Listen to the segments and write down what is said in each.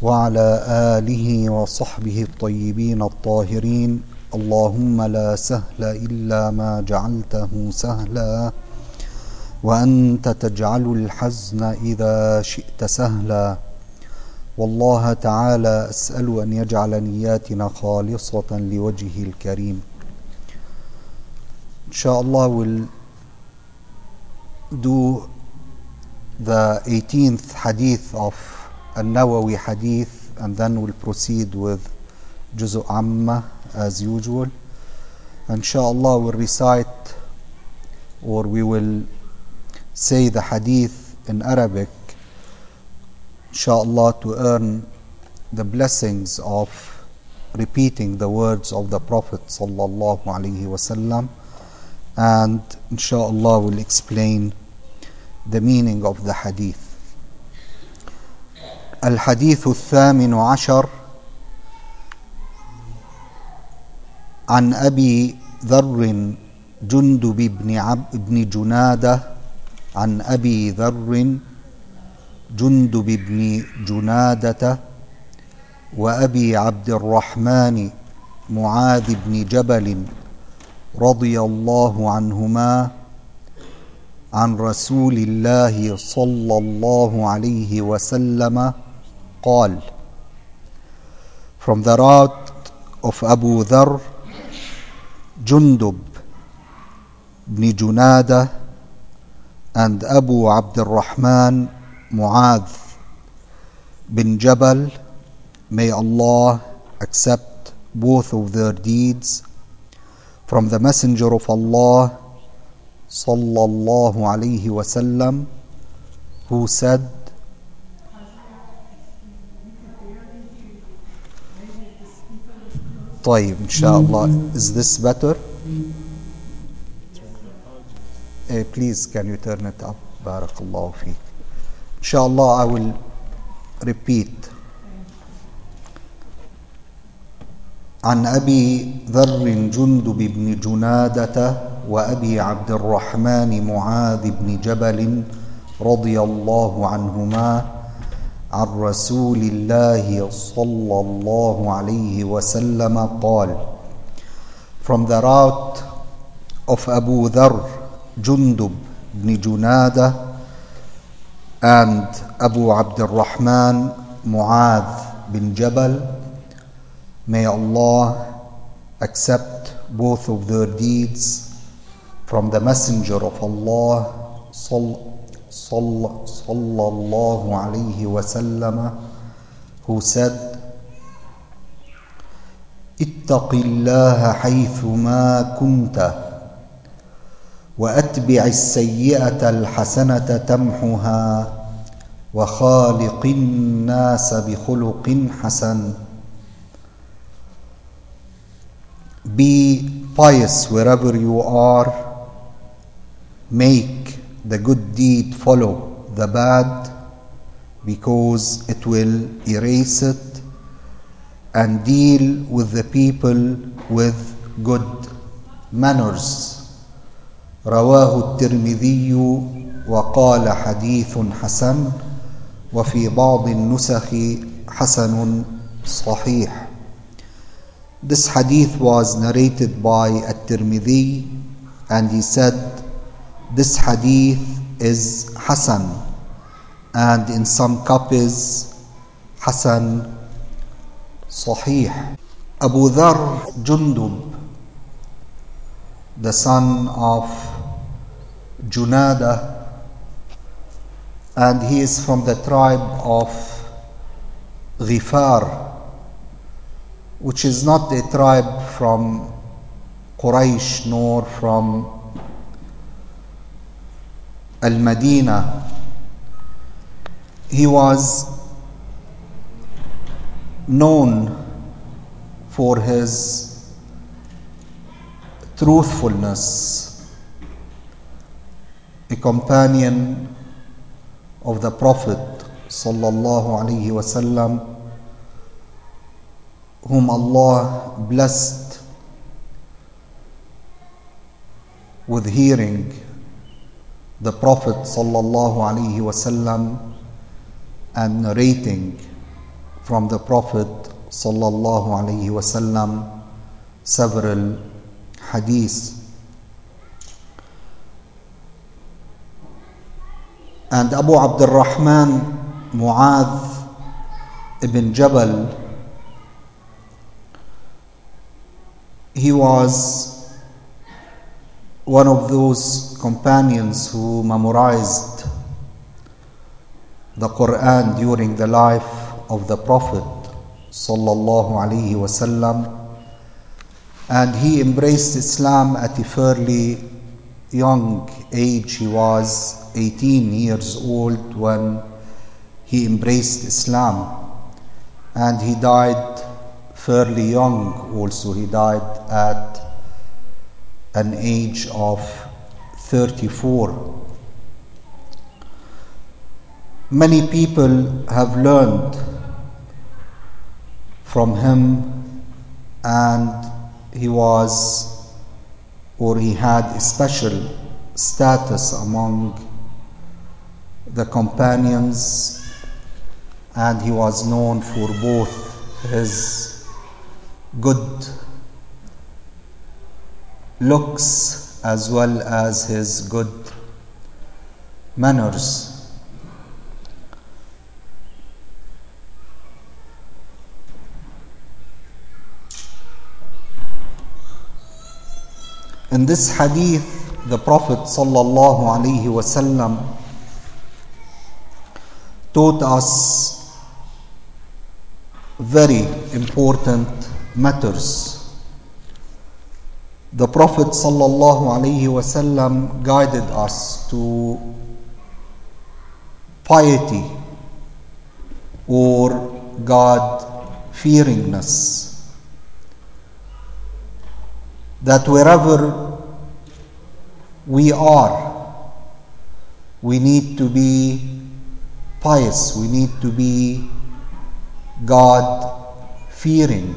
وعلى آله وصحبه الطيبين الطاهرين. اللهم لا سهل إلا ما جعلته سهلا وأنت تجعل الحزن إذا شئت سهلا. والله تعالى أسأل أن يجعل نياتنا خالصة لوجهه الكريم. Inshallah, we'll do the 18th hadith of An-Nawawi hadith, and then we'll proceed with Juzu Amma as usual. Inshallah, we'll recite, or we will say the hadith in Arabic, inshallah, to earn the blessings of repeating the words of the Prophet sallallahu alaihi wasallam, and inshallah we'll explain the meaning of the hadith. الحديث الثامن عشر عن أبي ذر جندب بن جنادة عن أبي ذر جندب بن جنادة وأبي عبد الرحمن معاذ بن جبل رضي الله عنهما عن رسول الله صلى الله عليه وسلم قال. From the route of Abu Dharr, Jundub ibn Junada, and Abu Abd al-Rahman Mu'adh bin Jabal, may Allah accept both of their deeds, from the Messenger of Allah sallallahu alayhi wasallam, who said, طيب, inshallah, is this better? Please, can you turn it up? Barakallahu feek. Inshallah, I will repeat. عن أبي ذر جندب بن جنادة وأبي عبد الرحمن معاذ بن جبل رضي الله عنهما عن رسول الله صلى الله عليه وسلم قال. From the route of Abu Dharr, Jundub ibn Junada, and Abu Abd al-Rahman Mu'adh bin Jabal, may Allah accept both of their deeds, from the Messenger of Allah sallallahu alayhi wasallam, who said, اتق الله حيثما كنت وأتبع السيئة الحسنة تمحها وخالق الناس بخلق حسن. Be pious wherever you are. Make the good deed follow the bad, because it will erase it, and deal with the people with good manners. رواه الترمذي وقال حديث حسن وفي بعض النسخ حسن صحيح. This hadith was narrated by At-Tirmidhi, and he said this hadith is Hasan, and in some copies Hasan Sahih. Abu Dharr Jundub, the son of Junada, and he is from the tribe of Ghifar, which is not a tribe from Quraysh nor from Al-Madinah. He was known for his truthfulness, a companion of the Prophet sallallahu alaihi wasallam, whom Allah blessed with hearing the Prophet sallallahu alaihi wasallam and narrating from the Prophet sallallahu alaihi wasallam several hadiths. And Abu Abdurrahman Mu'adh ibn Jabal, he was one of those companions who memorized the Quran during the life of the Prophet sallallahu alaihi wasallam, and he embraced Islam at a fairly young age. He was 18 years old when he embraced Islam, and he died fairly young also. He died at an age of 34. Many people have learned from him, and he had a special status among the companions, and he was known for both his good looks as well as his good manners. In this hadith, the Prophet sallallahu alaihi wasallam taught us very important matters. The Prophet sallallahu alaihi wasallam guided us to piety or God-fearingness, that wherever we are, we need to be pious, we need to be God-fearing,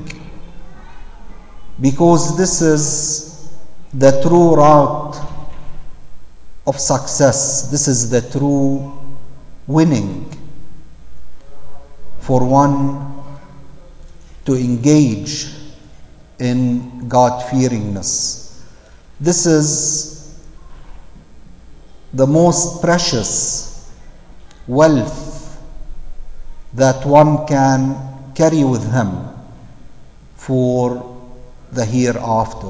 because this is the true route of success. This is the true winning for one to engage in God-fearingness. This is the most precious wealth that one can carry with him for the hereafter.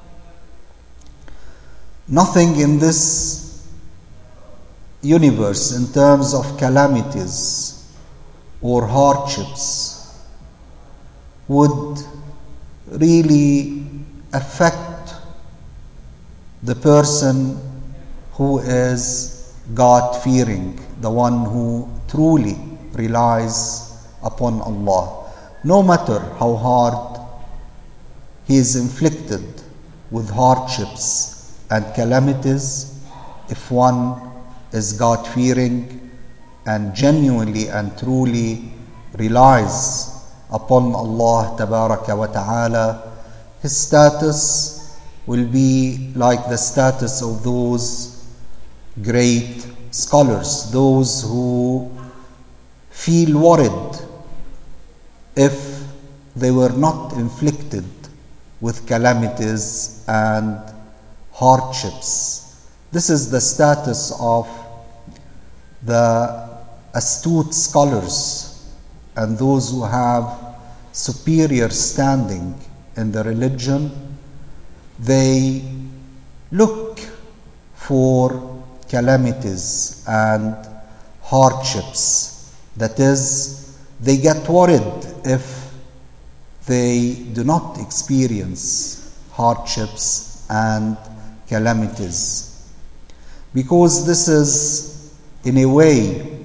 Nothing in this universe, in terms of calamities or hardships, would really affect the person who is God-fearing, the one who truly relies upon Allah. No matter how hard he is inflicted with hardships and calamities, if one is God-fearing and genuinely and truly relies upon Allah tabaraka wa ta'ala, his status will be like the status of those great scholars, those who feel worried if they were not inflicted with calamities and hardships. This is the status of the astute scholars and those who have superior standing in the religion. They look for calamities and hardships. That is, they get worried if they do not experience hardships and calamities, because this is, in a way,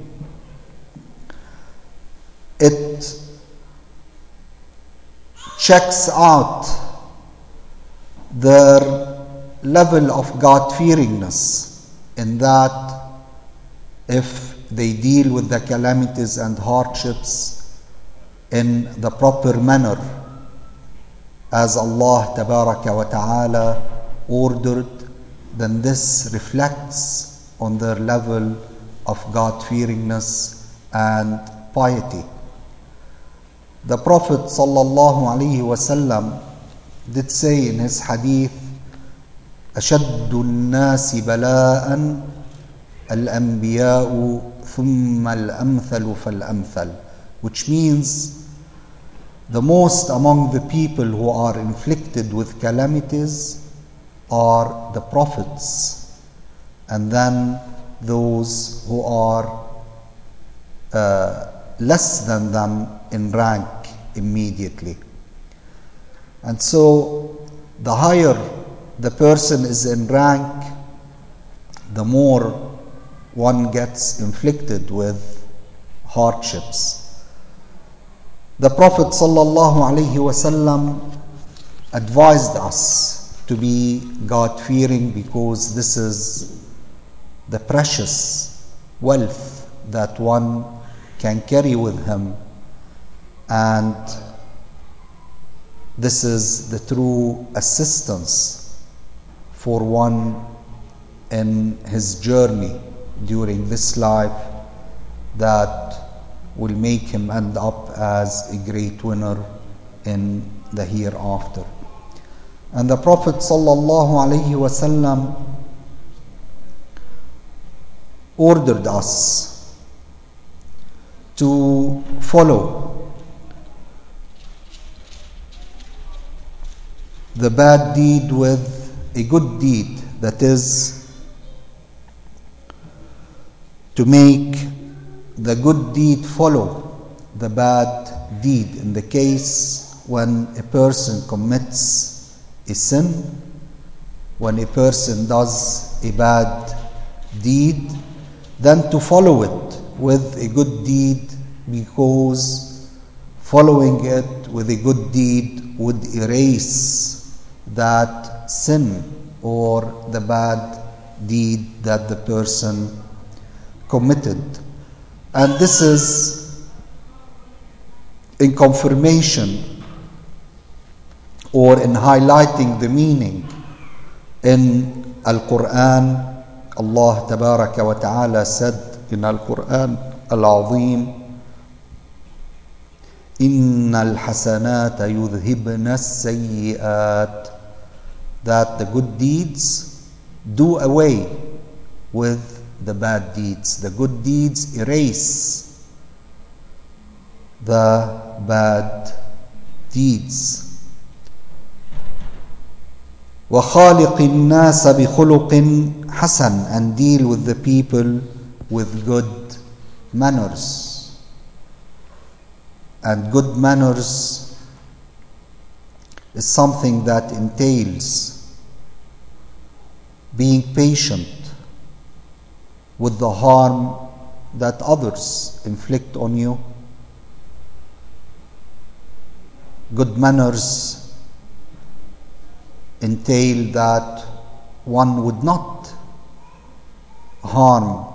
it checks out their level of God-fearingness, in that if they deal with the calamities and hardships in the proper manner as Allah tabaraka wa ta'ala ordered, then this reflects on their level of God-fearingness and piety. The Prophet sallallahu alaihi wasallam did say in his hadith, أشد الناس بلاء الأنبياء ثم الأمثل فالأمثل, which means the most among the people who are inflicted with calamities are the prophets, and then those who are less than them in rank immediately. And so the higher the person is in rank, the more one gets inflicted with hardships. The Prophet sallallahu alaihi wasallam advised us to be God-fearing because this is the precious wealth that one can carry with him, and this is the true assistance for one in his journey during this life that will make him end up as a great winner in the hereafter. And the Prophet sallallahu alaihi wasallam ordered us to follow the bad deed with a good deed, that is, to make the good deed follow the bad deed. In the case when a person commits a sin, when a person does a bad deed, then to follow it with a good deed, because following it with a good deed would erase that sin or the bad deed that the person committed. And this is in confirmation or in highlighting the meaning in Al-Quran. Allah Tabaraka wa Ta'ala said in Al-Quran Al-Azim, Innal hasanata yudhibna as-sayyi'at, that the good deeds do away with the bad deeds. The good deeds erase the bad deeds. وَخَالِقِ النَّاسَ بِخُلُقٍ حَسَنٍ, and deal with the people with good manners. And good manners is something that entails being patient with the harm that others inflict on you. Good manners entail that one would not harm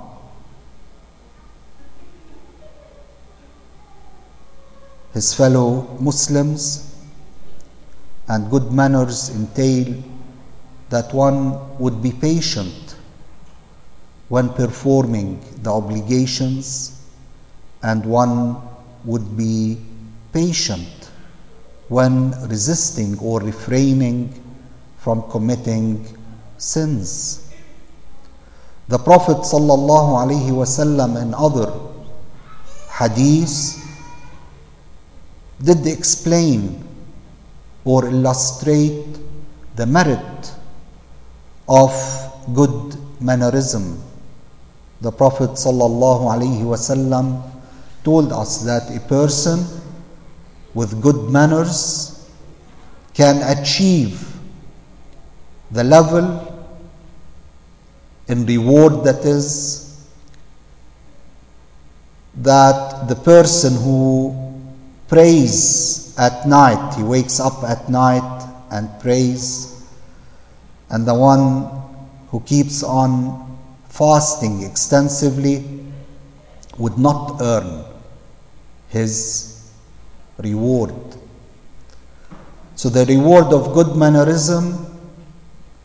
his fellow Muslims, and good manners entail that one would be patient when performing the obligations, and one would be patient when resisting or refraining from committing sins. The Prophet sallallahu alaihi wasallam in other hadiths did explain or illustrate the merit of good mannerism. The Prophet sallallahu alaihi wasallam told us that a person with good manners can achieve the level in reward, that is, that the person who prays at night, he wakes up at night and prays, and the one who keeps on fasting extensively would not earn his reward. So the reward of good mannerism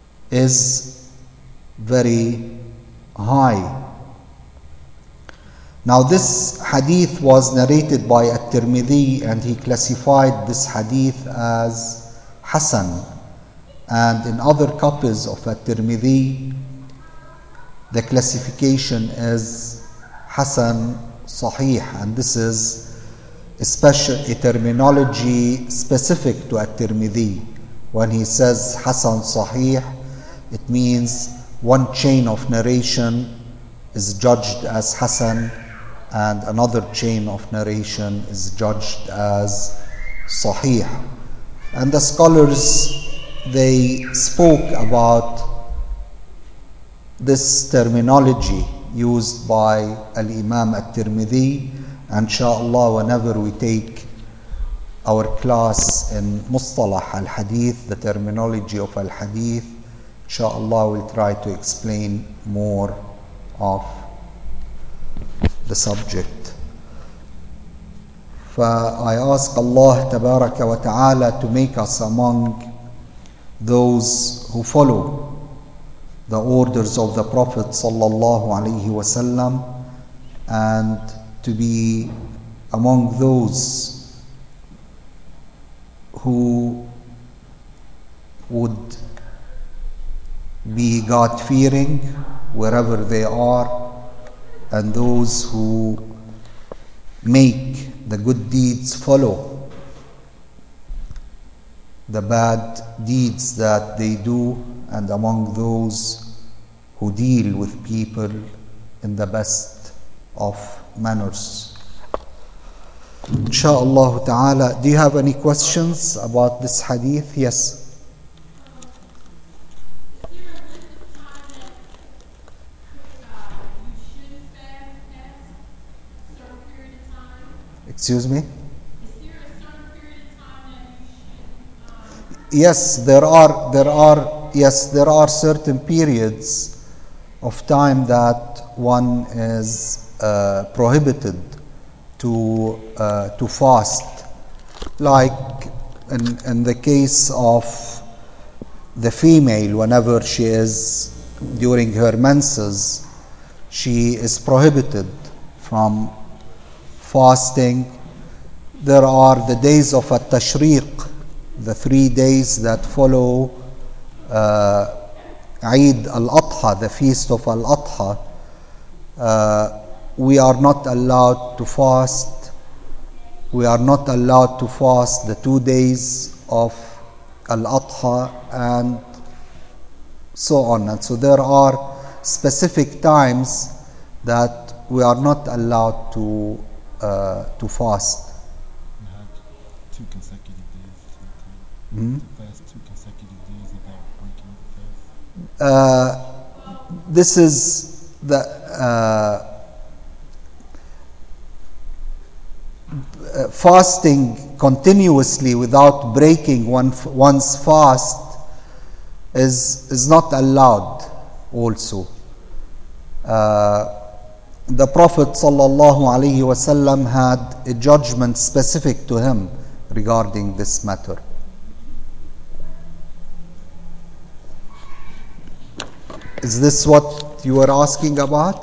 is very high. Now this hadith was narrated by At-Tirmidhi, and he classified this hadith as Hasan. And in other copies of At-Tirmidhi, the classification is Hasan Sahih, and this is a terminology specific to At-Tirmidhi. When he says Hasan Sahih, it means one chain of narration is judged as Hasan and another chain of narration is judged as Sahih. And the scholars, they spoke about this terminology used by Al-Imam At-Tirmidhi. Inshallah, whenever we take our class in Mustalah Al-Hadith, the terminology of Al-Hadith, inshallah we'll try to explain more of the subject. I ask Allah Tabaraka wa Ta'ala to make us among those who follow the orders of the Prophet Sallallahu Alaihi Wasallam, and to be among those who would be God-fearing wherever they are, and those who make the good deeds follow the bad deeds that they do, and among those who deal with people in the best of manners. Insha'Allah ta'ala. Do you have any questions about this hadith? Yes. Excuse me? Yes, there are certain periods of time that one is prohibited to fast, like in the case of the female. Whenever she is during her menses, she is prohibited from fasting. There are the days of At-Tashriq, the 3 days that follow Eid al-Adha, the feast of al-Adha. We are not allowed to fast. We are not allowed to fast the 2 days of al-Adha, and so on. And so there are specific times that we are not allowed to fast. We had 2 consecutive days to fast, 2 consecutive days without breaking the fast. This is the fasting continuously without breaking one's fast is not allowed also. The Prophet sallallahu alaihi wasallam had a judgment specific to him regarding this matter. Is this what you were asking about?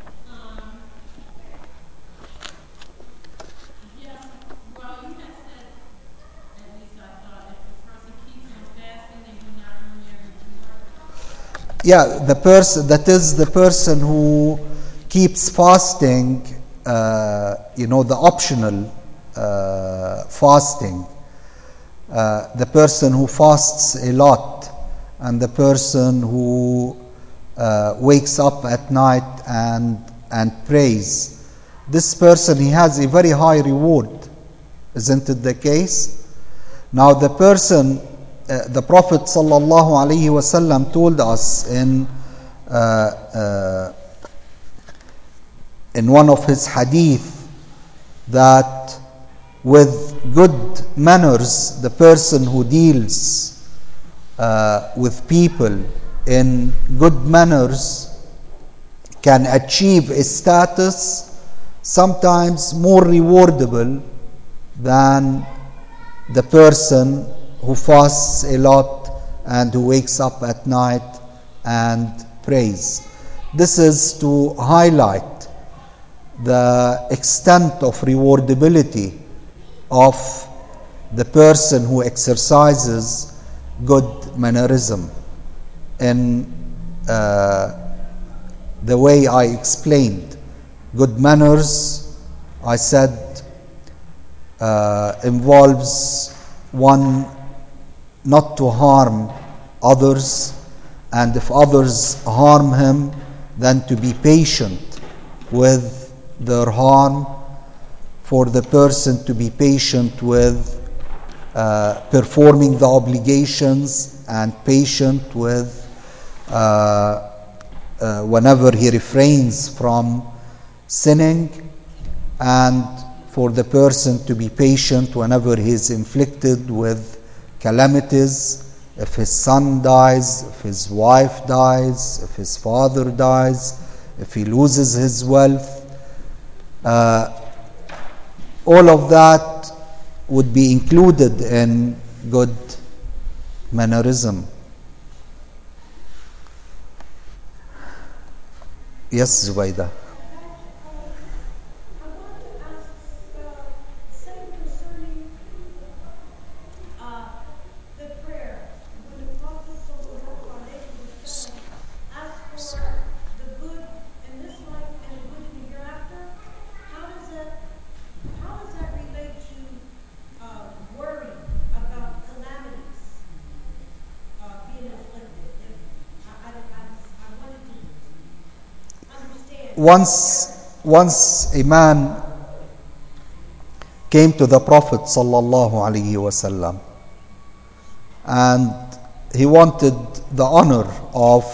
Yeah, the person who keeps fasting, the optional fasting, the person who fasts a lot, and the person who wakes up at night and prays. This person, he has a very high reward. Isn't it the case? Now the person, the Prophet sallallahu alaihi wasallam told us in one of his hadith that with good manners, the person who deals with people in good manners can achieve a status sometimes more rewardable than the person who fasts a lot and who wakes up at night and prays. This is to highlight the extent of rewardability of the person who exercises good mannerism in the way I explained. Good manners, I said, involves one not to harm others, and if others harm him, then to be patient with their harm, for the person to be patient with performing the obligations, and patient with whenever he refrains from sinning, and for the person to be patient whenever he is inflicted with calamities. If his son dies, if his wife dies, if his father dies, if he loses his wealth, all of that would be included in good mannerism. Yes, Zubaydah. Once a man came to the Prophet sallallahu alaihi wasallam, and he wanted the honor of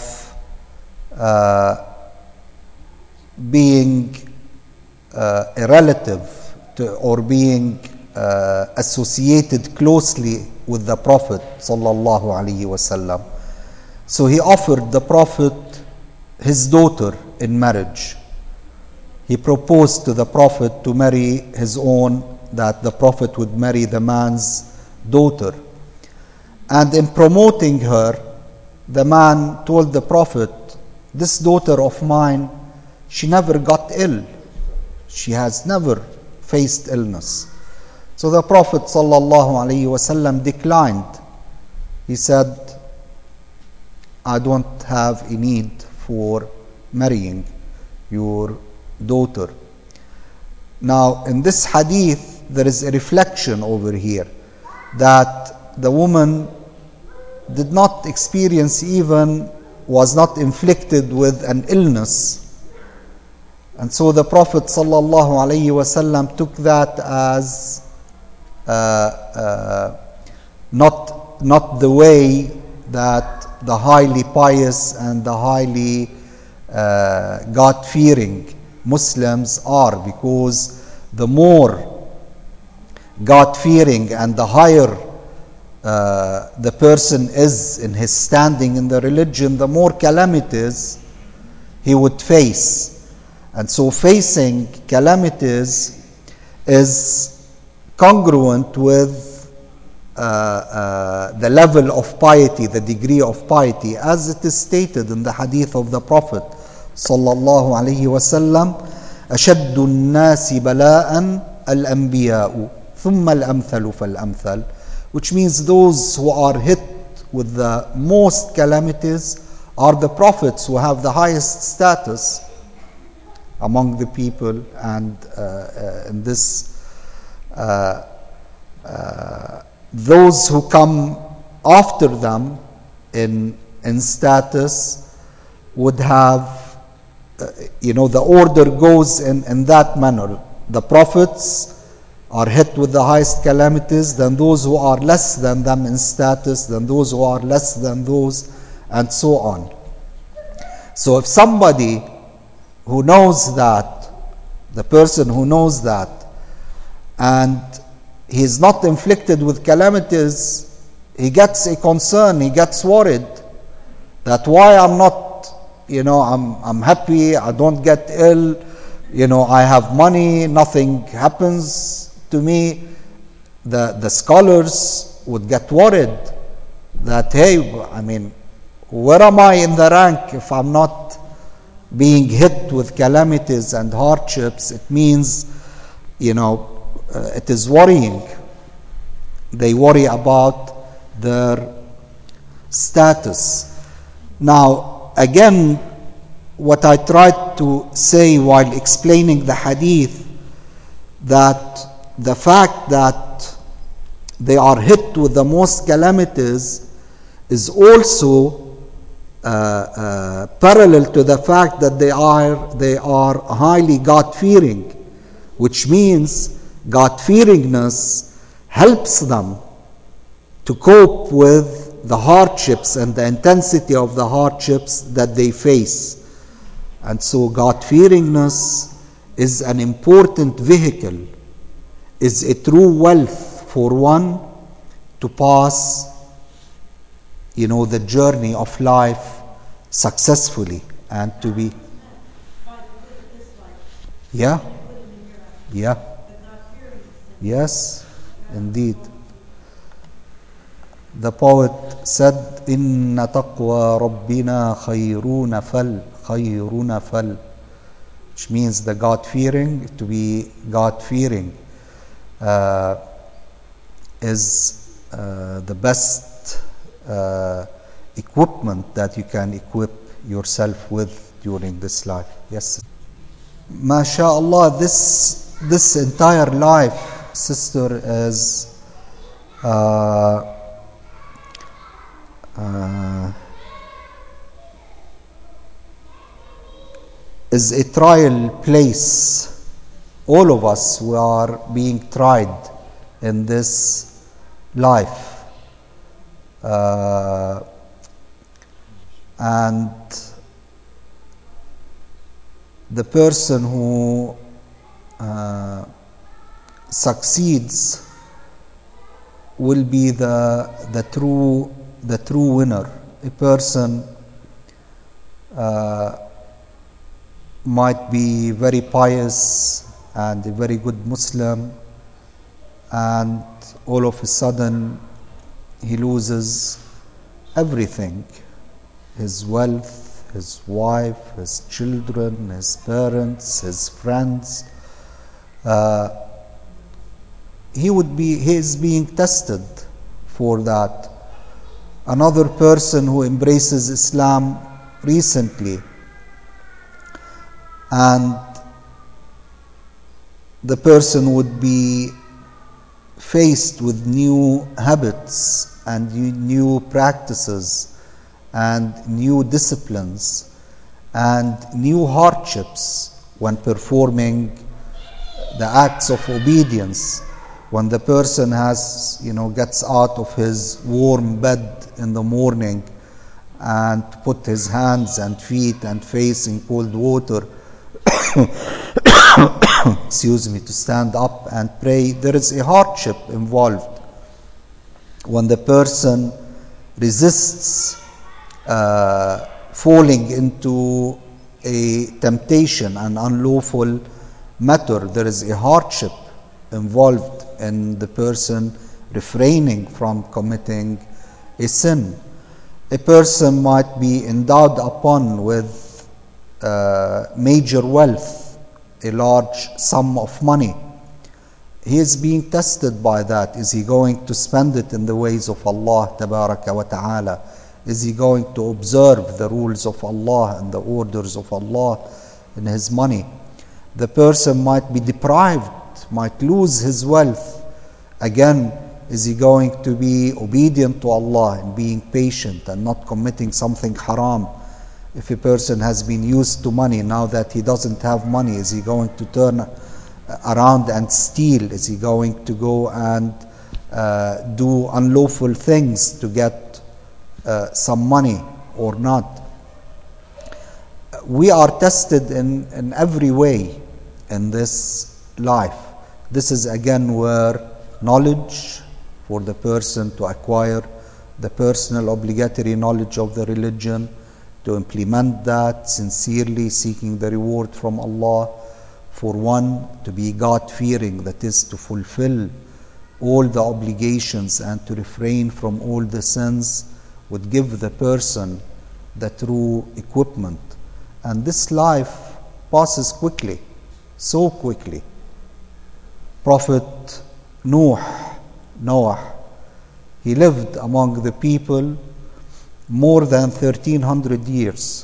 being a relative or being associated closely with the Prophet sallallahu alaihi wasallam. So he offered the Prophet his daughter in marriage. He proposed to the Prophet to marry his own, that the Prophet would marry the man's daughter. And in promoting her, the man told the Prophet, this daughter of mine, she never got ill. She has never faced illness. So the Prophet ﷺ declined. He said, I don't have a need for marrying your daughter. Now, in this hadith, there is a reflection over here that the woman did not experience, even was not inflicted with an illness. And so the Prophet ﷺ took that as not the way that the highly pious and the highly God-fearing Muslims are, because the more God-fearing and the higher the person is in his standing in the religion, the more calamities he would face. And so facing calamities is congruent with the level of piety, the degree of piety, as it is stated in the hadith of the Prophet sallallahu alaihi wasallam, أشد الناس بلاء الأنبياء ثم الأمثل فالأمثل, which means those who are hit with the most calamities are the prophets who have the highest status among the people. And in this, those who come after them in status would have, the order goes in that manner. The prophets are hit with the highest calamities, then those who are less than them in status, then those who are less than those, and so on. So if somebody who knows that, the person who knows that, and he is not inflicted with calamities, he gets a concern, he gets worried that why I'm not, I'm happy, I don't get ill, I have money, nothing happens to me. The scholars would get worried that, hey, where am I in the rank if I'm not being hit with calamities and hardships, it means, it is worrying. They worry about their status. Now, again, what I tried to say while explaining the hadith, that the fact that they are hit with the most calamities is also parallel to the fact that they are highly God-fearing, which means God-fearingness helps them to cope with the hardships and the intensity of the hardships that they face. And so God-fearingness is an important vehicle, is a true wealth for one to pass, the journey of life successfully and to be. Yeah. Yes, indeed. The poet said, "Inna taqwa rabbina khayruna fal," which means the God-fearing, to be God-fearing is the best equipment that you can equip yourself with during this life. Yes. MashaAllah, this entire life, sister, is a trial place. All of us, we are being tried in this life. And the person who succeeds will be the true winner. A person might be very pious and a very good Muslim, and all of a sudden he loses everything: his wealth, his wife, his children, his parents, his friends. He is being tested for that. Another person who embraces Islam recently, and the person would be faced with new habits and new practices and new disciplines and new hardships when performing the acts of obedience. When the person gets out of his warm bed in the morning and put his hands and feet and face in cold water, to stand up and pray, there is a hardship involved. When the person resists falling into a temptation, an unlawful matter, there is a hardship involved in the person refraining from committing a sin. A person might be endowed upon with major wealth, a large sum of money. He is being tested by that. Is he going to spend it in the ways of Allah Tabaraka wa Ta'ala? Is he going to observe the rules of Allah and the orders of Allah in his money? The person might be deprived, might lose his wealth. Again, is he going to be obedient to Allah and being patient and not committing something haram? If a person has been used to money, now that he doesn't have money, is he going to turn around and steal? Is he going to go and do unlawful things to get some money or not? We are tested in every way in this life. This is again where knowledge for the person to acquire the personal obligatory knowledge of the religion, to implement that sincerely, seeking the reward from Allah, for one to be God-fearing, that is to fulfill all the obligations and to refrain from all the sins, would give the person the true equipment. And this life passes quickly, so quickly. Prophet Noah, he lived among the people more than 1300 years.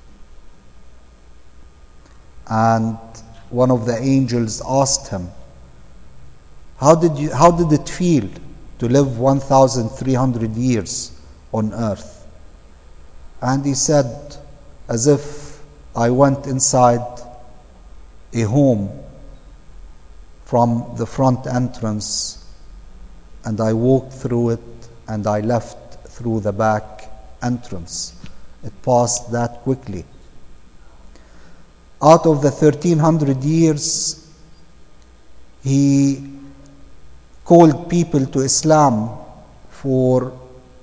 And one of the angels asked him, how did it feel to live 1300 years on earth? And he said, as if I went inside a home from the front entrance, and I walked through it, and I left through the back entrance. It passed that quickly. Out of the 1300 years, he called people to Islam for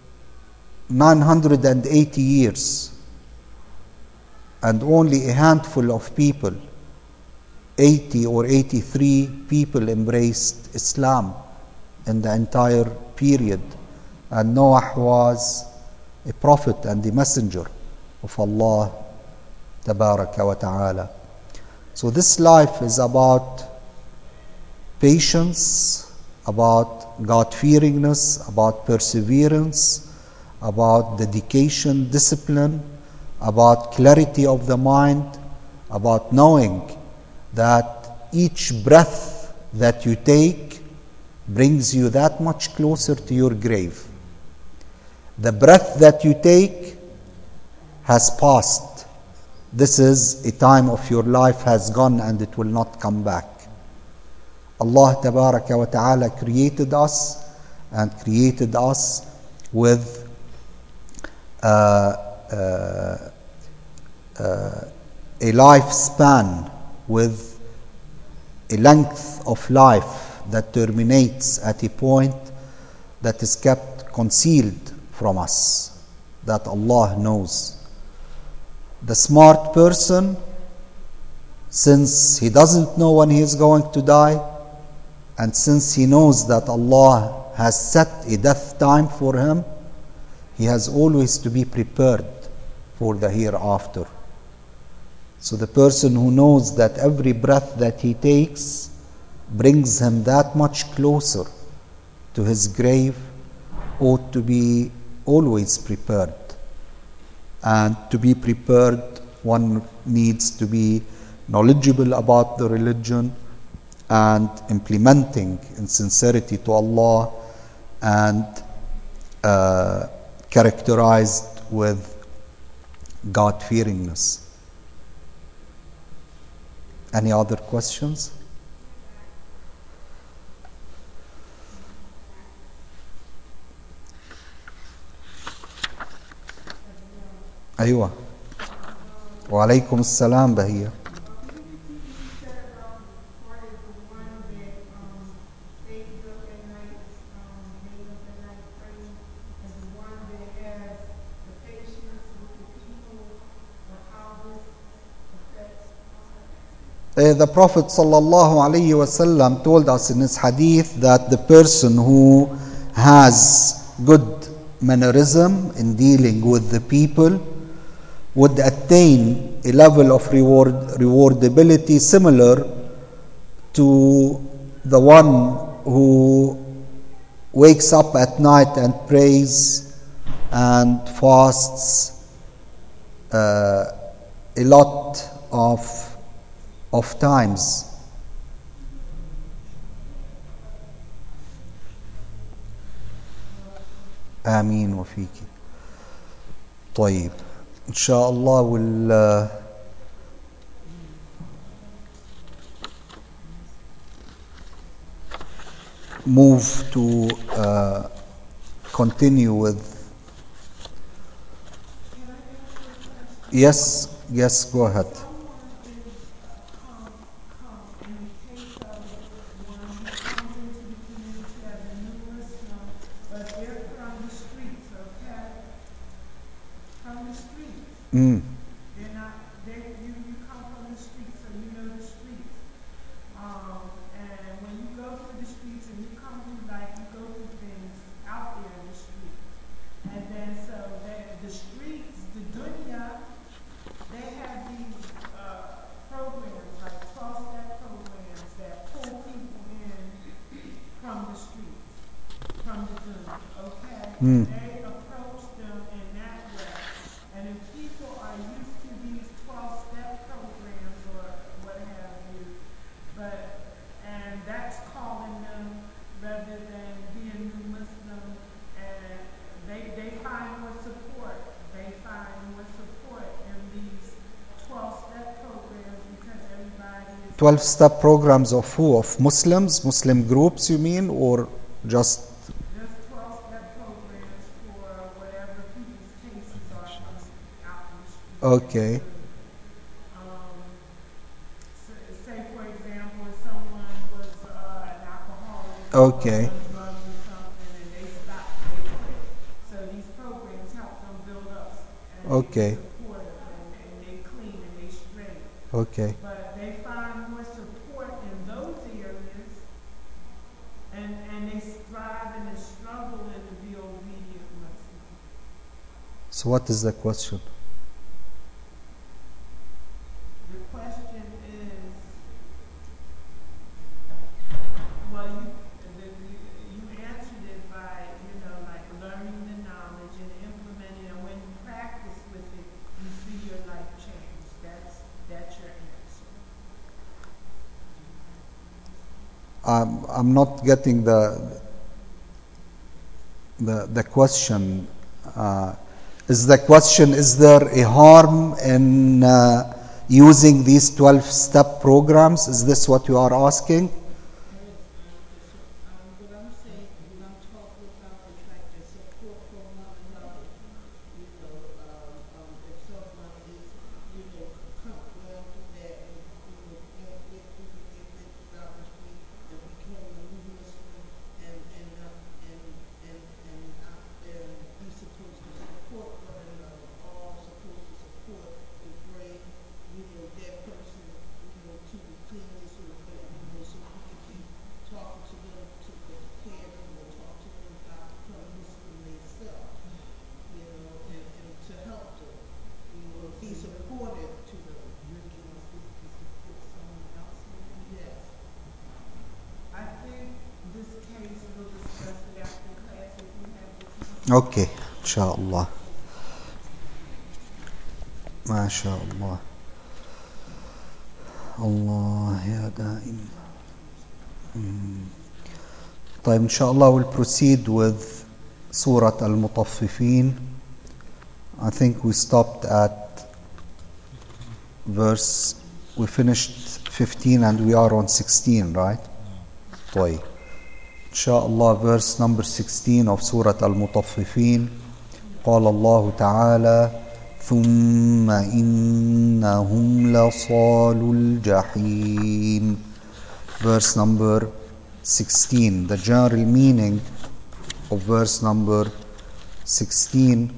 980 years, and only a handful of people, 80 or 83 people, embraced Islam in the entire period. And Noah was a prophet and a messenger of Allah Tabaraka wa Ta'ala. So this life is about patience, about God-fearingness, about perseverance, about dedication, discipline, about clarity of the mind, about knowing that each breath that you take brings you that much closer to your grave. The breath that you take has passed. This is a time of your life has gone and it will not come back. Allah Tabaraka wa Ta'ala created us and created us with a lifespan, with a length of life that terminates at a point that is kept concealed from us, that Allah knows. The smart person, since he doesn't know when he is going to die, and since he knows that Allah has set a death time for him, he has always to be prepared for the hereafter. So the person who knows that every breath that he takes brings him that much closer to his grave ought to be always prepared. And to be prepared, one needs to be knowledgeable about the religion and implementing in sincerity to Allah, and characterized with God-fearingness. Any other questions? أيوة. وعليكم السلام بهية. The Prophet ﷺ told us in his hadith that the person who has good mannerism in dealing with the people would attain a level of rewardability similar to the one who wakes up at night and prays and fasts a lot of times. آمين وفيك. طيب إن شاء الله will move to continue with. Yes, go ahead. You come from the streets, so you know the streets. And when you go through the streets and you come through life, you go through things out there in the street. And then so the streets, the dunya, they have the from the Zoom, okay? They approach them in that way. And if people are used to these 12-step programs or what have you, and that's calling them rather than being new Muslim, and they find more support. They find more support in these 12-step programs because everybody is 12-step programs of who? Of Muslims? Muslim groups, you mean? Or just 12-step programs for whatever people's cases are from out in the street. okay. Say, for example, if someone was an alcoholic Okay. or on drugs or something and they stopped, they quit. So these programs help them build up and Okay. they support them and they clean and they straight. Okay. But they find more support in those areas and they strive and they struggle and to be obedient Muslims. So what is the question? The question is, well, you answered it by, like learning the knowledge and implementing it. And when you practice with it, you see your life change. That's your answer. I'm not getting the question. Is the question, is there a harm in using these 12-step programs? Is this what you are asking? What I'm saying, when I'm talking about is like the support from one another. If someone is, come well through that and, get through down the street and become a new Muslim and you're supposed to support one another, all supposed to support to bring, that person, to the cleanliness so we can be talking to them to prepare them or talk to them about becoming Muslim themselves, and to help them, be supportive to them. Yes. I think this case we'll discuss it after class if you have the time. Okay, inshallah. ما شاء الله. الله يا دائم. طيب inshallah we'll proceed with Surah Al-Mutaffifin. I think we stopped at we finished 15 and we are on 16, right? طيب. inshallah verse number 16 of Surah Al-Mutaffifin. قال الله تعالى ثم إنهم لصالو الجحيم. Verse number 16. The general meaning of verse number 16.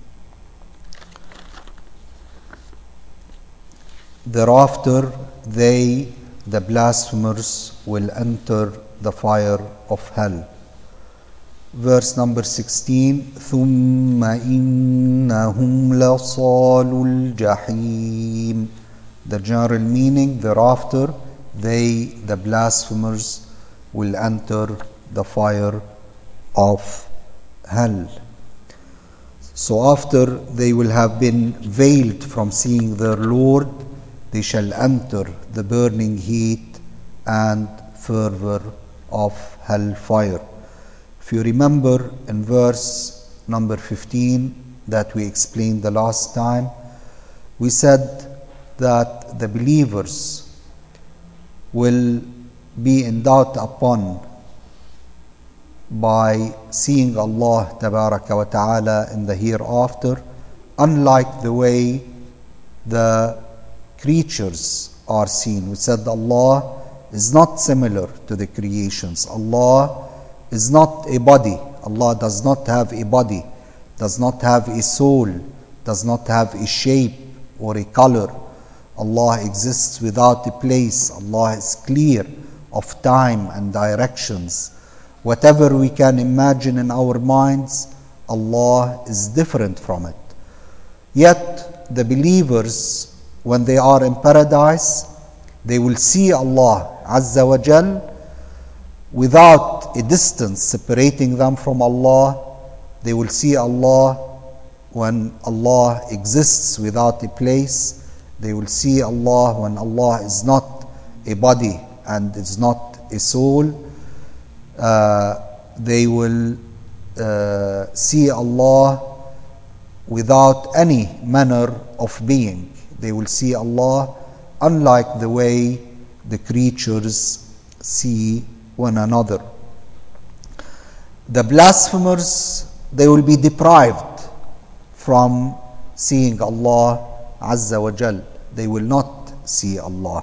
Thereafter they, the blasphemers, will enter the fire of hell. Verse number 16. ثم إنهم لصالو الجحيم. The general meaning, thereafter they, the blasphemers, will enter the fire of hell. So after they will have been veiled from seeing their Lord, they shall enter the burning heat and fervor of hellfire. If you remember in verse number 15 that we explained the last time, we said that the believers will be endowed upon by seeing Allah Tabaraka wa Ta'ala in the hereafter, unlike the way the creatures are seen. We said Allah is not similar to the creations. Allah is not a body. Allah does not have a body, does not have a soul, does not have a shape or a color. Allah exists without a place. Allah is clear of time and directions. Whatever we can imagine in our minds, Allah is different from it. Yet the believers, when they are in paradise, they will see Allah Azza wa Jal without without a distance separating them from Allah. They will see Allah when Allah exists without a place. They will see Allah when Allah is not a body and is not a soul. They will see Allah without any manner of being. They will see Allah unlike the way the creatures see one another. The blasphemers, they will be deprived from seeing Allah Azza wa Jal. They will not see Allah.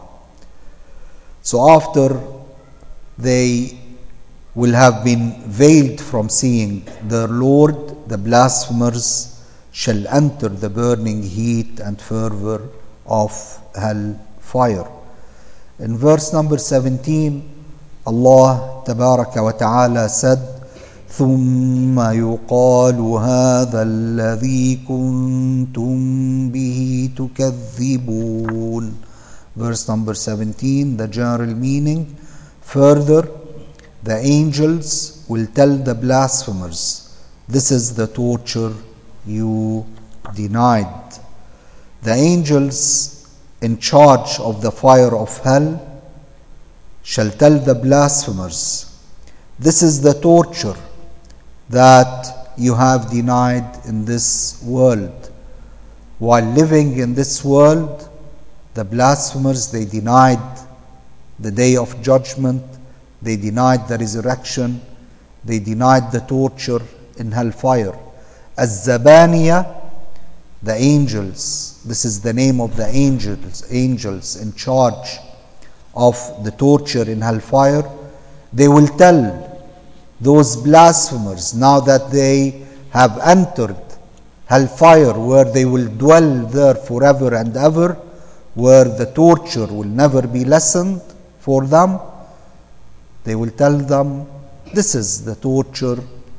So after they will have been veiled from seeing their Lord, the blasphemers shall enter the burning heat and fervor of hell fire. In verse number 17, Allah Tabaraka wa Ta'ala said, ثُمَّ يُقَالُ هَذَا الَّذِي كُنْتُمْ بِهِ تُكَذِّبُونَ. Verse number 17, the general meaning. Further, the angels will tell the blasphemers, this is the torture you denied. The angels in charge of the fire of hell shall tell the blasphemers, this is the torture that you have denied in this world. While living in this world, the blasphemers, they denied the day of judgment, they denied the resurrection, they denied the torture in hellfire. Az-Zabaniya, the angels, this is the name of the angels in charge of the torture in hellfire. They will tell those blasphemers, now that they have entered hellfire, where they will dwell there forever and ever, where the torture will never be lessened for them, they will tell them, this is the torture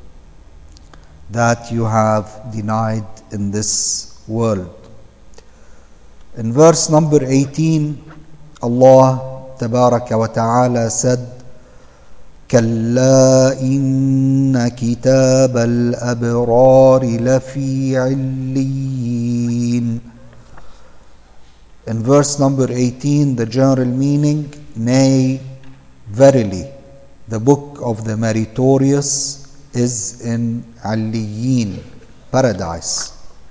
that you have denied in this world. In verse number 18, Allah Tabaraka wa Ta'ala said, كَلَّا إِنَّ كِتَابَ الْأَبْرَارِ لَفِي عِلِّيِّينَ. In verse number 18, the general meaning, nay, verily, the book of the meritorious is in Alliyin, paradise.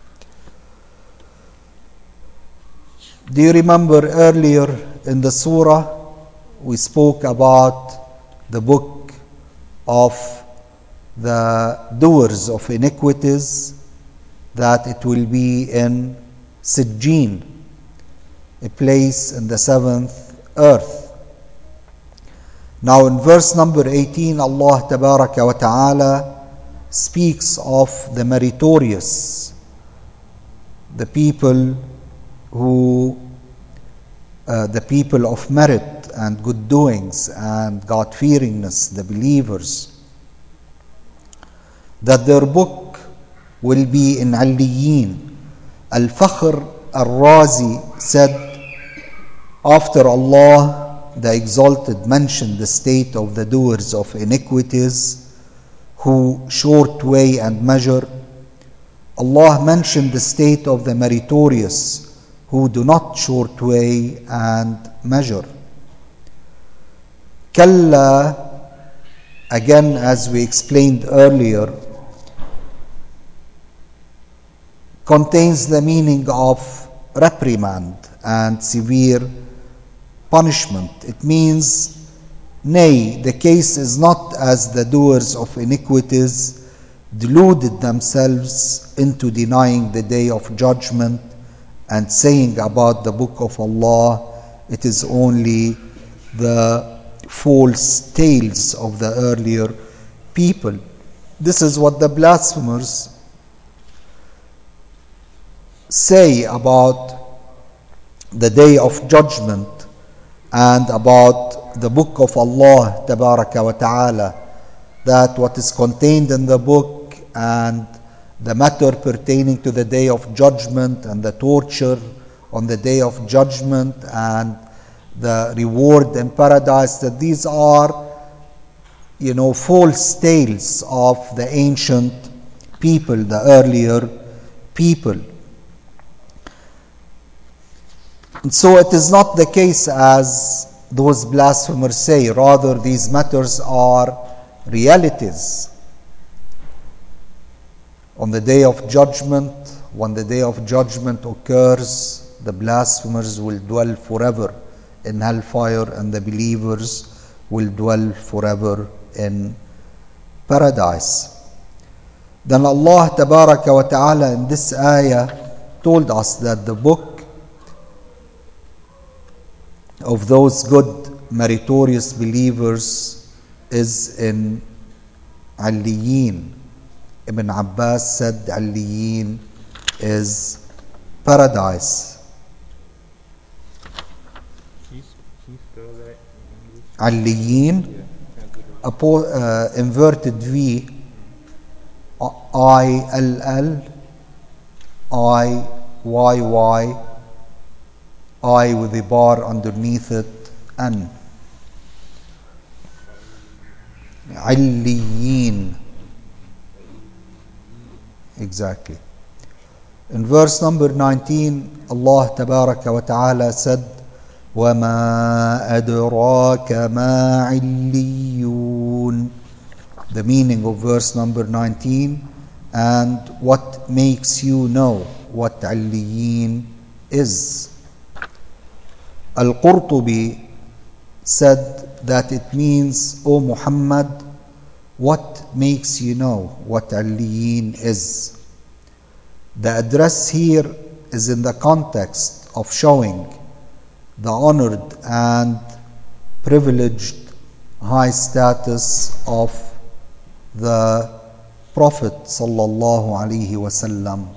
Do you remember earlier in the surah we spoke about the book of the doers of iniquities, that it will be in Sijjin, a place in the seventh earth. Now in verse number 18, Allah Tabaraka wa Ta'ala speaks of the meritorious, the people who, the people of merit and good doings and God-fearingness, the believers, that their book will be in Alliyin. Al-Fakhr Al-Razi said, after Allah the Exalted mentioned the state of the doers of iniquities, who short weigh and measure, Allah mentioned the state of the meritorious, who do not short weigh and measure. Kalla, again as we explained earlier, contains the meaning of reprimand and severe punishment. It means, nay, the case is not as the doers of iniquities deluded themselves into denying the day of judgment and saying about the book of Allah, it is only the false tales of the earlier people. This is what the blasphemers say about the day of judgment and about the book of Allah Tabaraka wa Ta'ala, that what is contained in the book and the matter pertaining to the day of judgment and the torture on the day of judgment and the reward in paradise, that these are false tales of the ancient people, the earlier people. And so it is not the case as those blasphemers say. Rather, these matters are realities. On the day of judgment, when the day of judgment occurs, the blasphemers will dwell forever in hellfire, and the believers will dwell forever in paradise. Then Allah Tabaraka wa Ta'ala in this ayah told us that the book of those good meritorious believers is in Aliyeen. Ibn Abbas said Aliyeen is paradise. Can you spell that in Aliyeen, English? inverted V, ILL, IYY, I with a bar underneath it, N. Aliyeen. Exactly. In verse number 19, Allah Tabaraka wa Ta'ala said, وَمَا أَدْرَاكَ مَا عِلِّيُّونَ. The meaning of verse number 19, and what makes you know what Aliyeen is. Al-Qurtubi said that it means, O Muhammad, what makes you know what Aliyeen is? The address here is in the context of showing the honored and privileged high status of the Prophet sallallahu alaihi wasallam.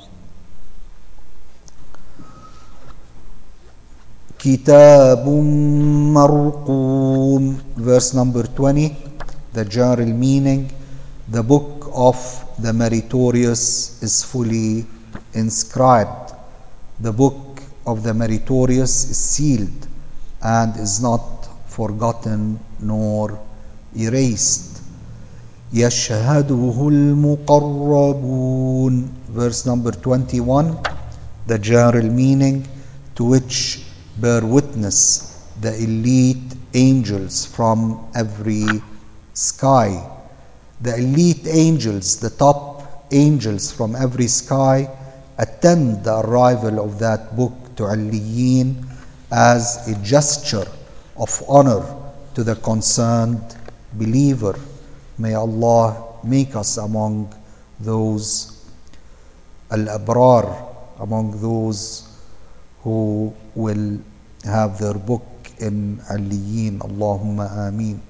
Kitabun marqum, verse number 20, the general meaning, the book of the meritorious is fully inscribed. The book of the meritorious is sealed and is not forgotten nor erased. يَشْهَدُهُ الْمُقَرَّبُونَ, verse number 21, the general meaning, to which bear witness the elite angels from every sky. The elite angels, the top angels from every sky, attend the arrival of that book to Aliyeen as a gesture of honor to the concerned believer. May Allah make us among those al-abrar, among those who will have their book in Aliyeen. Allahumma ameen.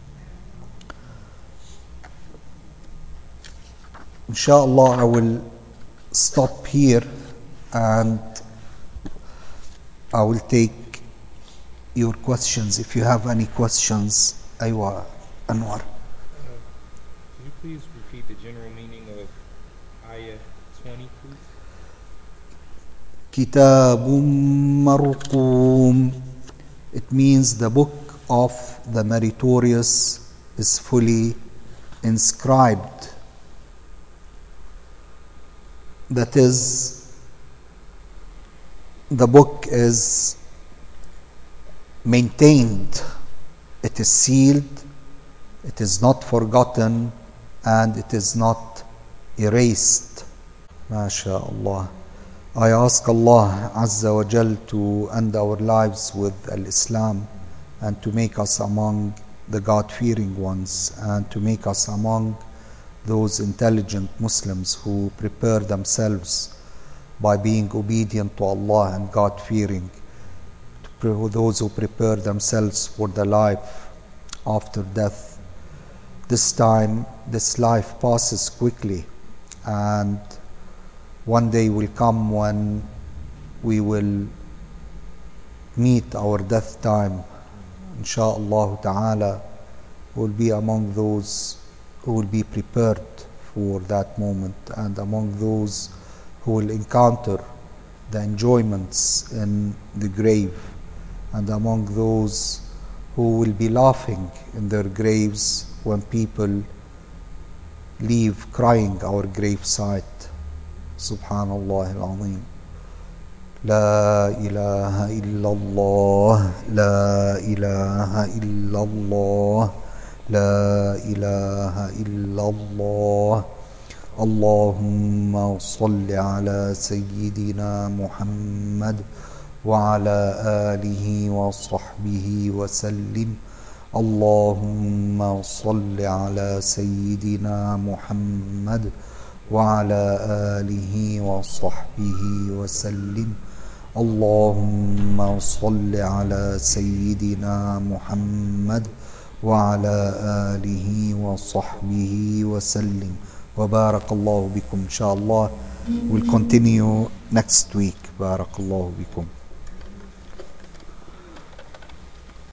Inshallah, I will stop here and I will take your questions. If you have any questions, Aywa Anwar. Could you please repeat the general meaning of Ayah 20, please? Kitabun marqum. It means the book of the meritorious is fully inscribed. That is, the book is maintained, it is sealed, it is not forgotten, and it is not erased. MashaAllah. I ask Allah Azza wa Jal to end our lives with Al-Islam and to make us among the God-fearing ones and to make us among those intelligent Muslims who prepare themselves by being obedient to Allah and God-fearing, those who prepare themselves for the life after death. This time, this life passes quickly, and one day will come when we will meet our death time. Insha'Allah ta'ala, will be among those who will be prepared for that moment and among those who will encounter the enjoyments in the grave and among those who will be laughing in their graves when people leave crying our gravesite. Subhanallah al-Azim. La ilaha illallah, la ilaha illallah, la ilaha illallah. Allahumma salli ala Sayyidina Muhammad wa ala alihi wa sahbihi wa sallim. Allahumma salli ala Sayyidina Muhammad wa ala alihi wa sahbihi wa sallim. Allahumma salli ala Sayyidina Muhammad wa ala alihi wa sahbihi wa sallim. Wa barakallahu bikum. Inshallah, we'll continue next week. Barakallahu bikum.